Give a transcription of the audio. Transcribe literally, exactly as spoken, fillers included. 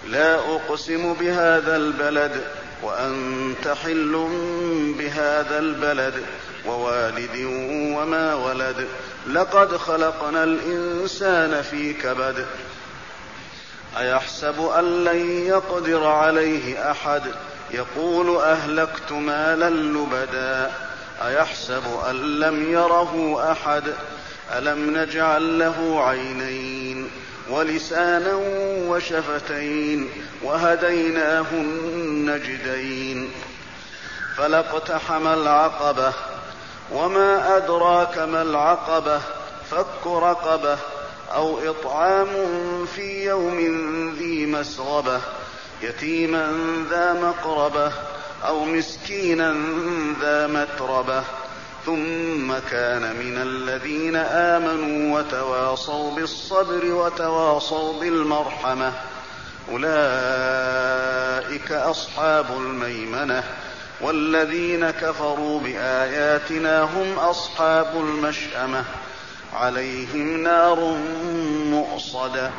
لا أقسم بهذا البلد وأنت حل بهذا البلد ووالد وما ولد لقد خلقنا الإنسان في كبد أيحسب أن لن يقدر عليه أحد يقول أهلكت مالا لبدا أيحسب أن لم يره أحد ألم نجعل له عينين ولسانا وشفتين وهديناه النجدين فلاقتحم العقبة وما أدراك ما العقبة فك رقبة أو إطعام في يوم ذي مسغبة يتيما ذا مقربة أو مسكينا ذا متربة ثم كان من الذين آمنوا وتواصوا بالصبر وتواصوا بالمرحمة أولئك أصحاب الميمنة والذين كفروا بآياتنا هم أصحاب المشأمة عليهم نار مؤصدة